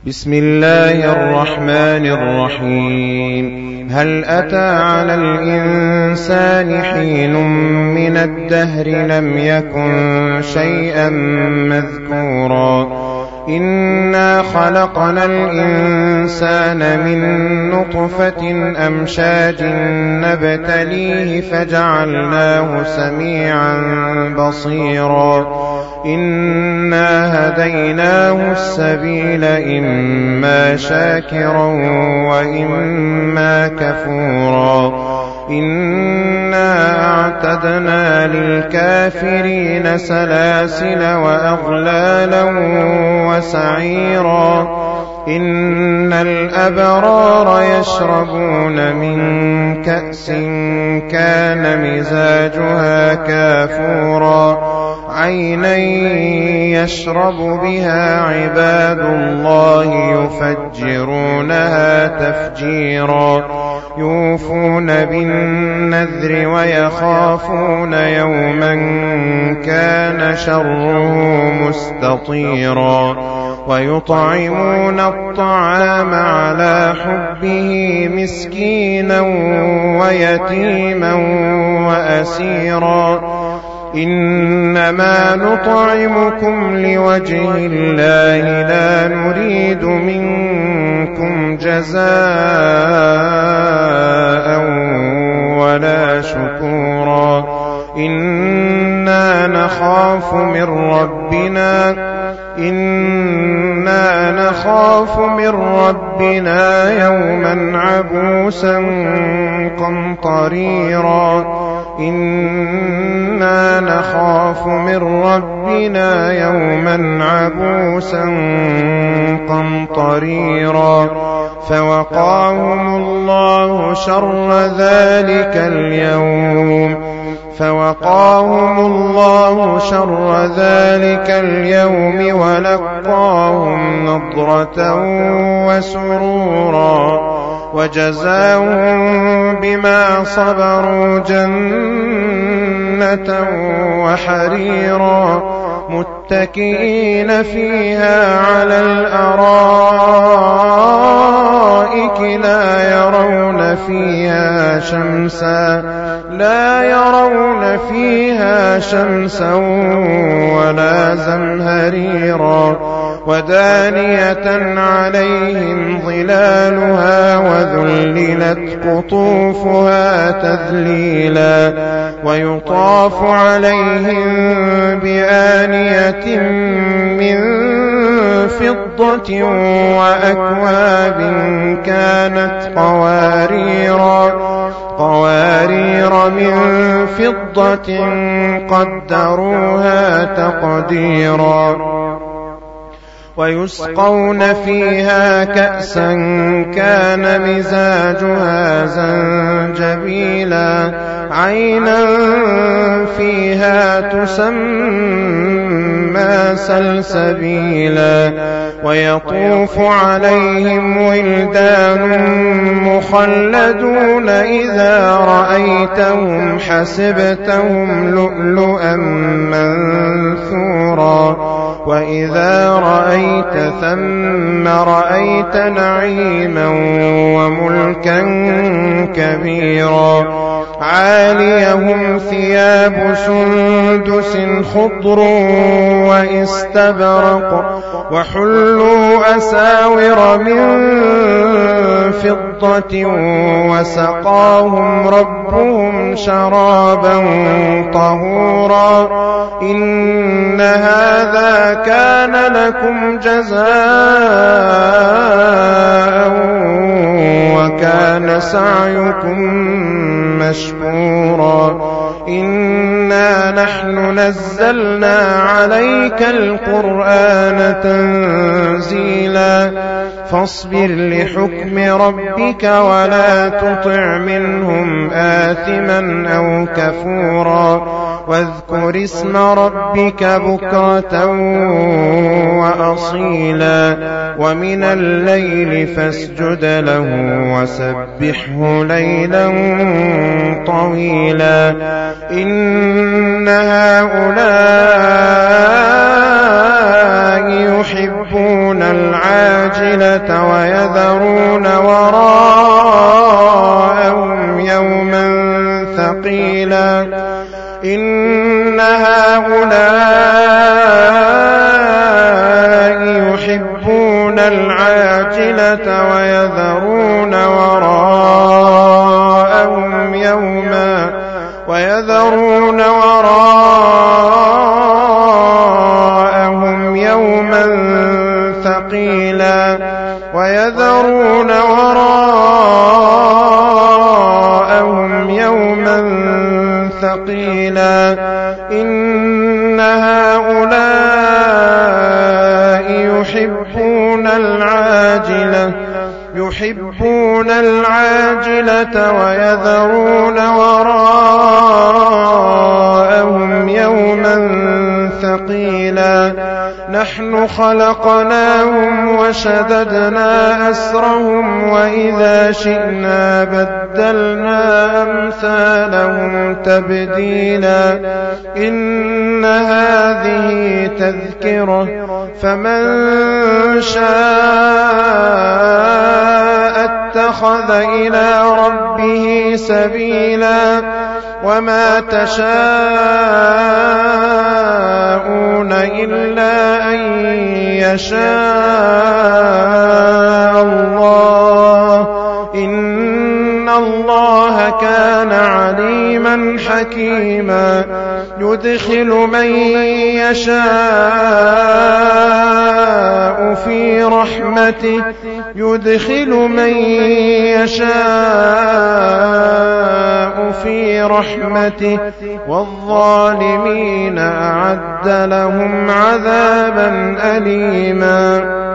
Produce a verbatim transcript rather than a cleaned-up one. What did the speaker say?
بسم الله الرحمن الرحيم. هل أتى على الإنسان حين من الدهر لم يكن شيئا مذكورا إنا خلقنا الإنسان من نطفة أمشاج نبتليه فجعلناه سميعا بصيرا إنا هديناه السبيل إما شاكرا وإما كفورا إنا أعتدنا للكافرين سلاسل وأغلالا وسعيرا إن الأبرار يشربون من كأس كان مزاجها كافورا عينا يشرب بها عباد الله يفجرونها تفجيرا يوفون بالنذر ويخافون يوما كان شره مستطيرا ويطعمون الطعام على حبه مسكينا ويتيما وأسيرا إنما نطعمكم لوجه الله لا نريد منكم جزاء ولا شكورا إنا نخاف من ربنا إنا نخاف من ربنا يوما عبوسا قمطريرا إنا نخاف من ربنا يوما عبوسا قمطريرا فوقاهم الله شر ذلك اليوم فوقاهم الله شر ذلك اليوم ولقاهم نضرة وسرورا وجزاهم بما صبروا جنة وحريرا متكئين فيها على الأرائك لا يرون فيها شمسا لا يرون فيها شمسا ولا زمهريرا ودانية عليهم ظلالها وذللت قطوفها تذليلا ويطاف عليهم بآنية من فضة وأكواب كانت قواريرا قوارير من فضة قدروها تقديرا ويسقون فيها كأسا كان مزاجها زنجبيلا عينا فيها تسمى سلسبيلا ويطوف عليهم ولدان مخلدون إذا رأيتهم حسبتهم لؤلؤا منثورا وإذا رأيت ثم رأيت نعيما وملكا كبيرا عاليهم ثياب سندس خضر واستبرق وحلوا أساور من فضة وسقاهم ربهم شرابا طهورا إن هذا كان لكم جزاء وكان سعيكم مشكورا إنا نحن نزلنا عليك القرآن تنزيلا فاصبر لحكم ربك ولا تطع منهم آثما أو كفورا واذكر اسم ربك بكرة وأصيلا ومن الليل فاسجد له وسبحه ليلا طويلا إن هؤلاء يحبون العاجلة ويذرون وراءهم يوما ثقيلا إن هؤلاء يحبون العاجلة ويذرون وراءهم يوما ويذرون وراءهم يوما ثقيلا ويذرون وراءهم يوما ثقيلا إن هؤلاء يحبون العاجلة يحبون العاجلة ويذرون وراءهم يوما ثقيلا نحن خلقناهم وشددنا أسرهم وإذا شئنا بدلنا أمثالهم تبديلا إن هذه تذكرة فمن شاء اتخذ إلى ربه سبيلا وما تشاءون إلا أن يشاء الله إن الله كان عليما حكيما يدخل من يشاء في رحمته يدخل من يشاء في رحمته والظالمين أعد لهم عذابا أليما